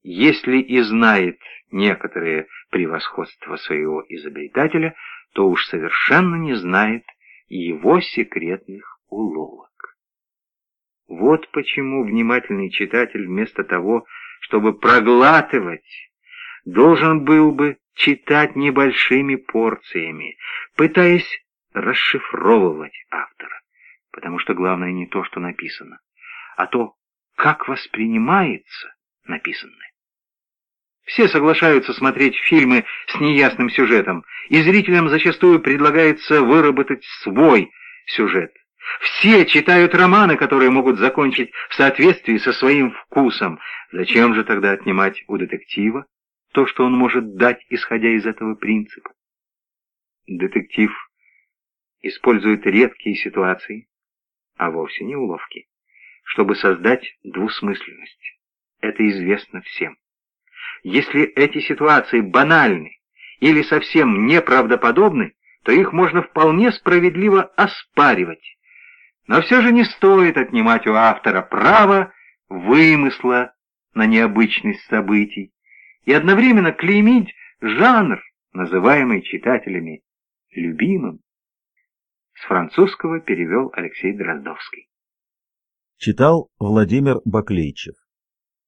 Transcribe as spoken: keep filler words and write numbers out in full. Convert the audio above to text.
Если и знает некоторые превосходства своего изобретателя, то уж совершенно не знает его секретных уловок. Вот почему внимательный читатель вместо того, чтобы проглатывать, должен был бы читать небольшими порциями, пытаясь расшифровывать автора, потому что главное не то, что написано, а то, как воспринимается написанное. Все соглашаются смотреть фильмы с неясным сюжетом, и зрителям зачастую предлагается выработать свой сюжет. Все читают романы, которые могут закончить в соответствии со своим вкусом. Зачем же тогда отнимать у детектива то, что он может дать, исходя из этого принципа? Детектив использует редкие ситуации, а вовсе не уловки, чтобы создать двусмысленность. Это известно всем. Если эти ситуации банальны или совсем неправдоподобны, то их можно вполне справедливо оспаривать. Но все же не стоит отнимать у автора право вымысла на необычность событий и одновременно клеймить жанр, называемый читателями любимым. С французского перевел Алексей Дроздовский. Читал Владимир Баклейчев.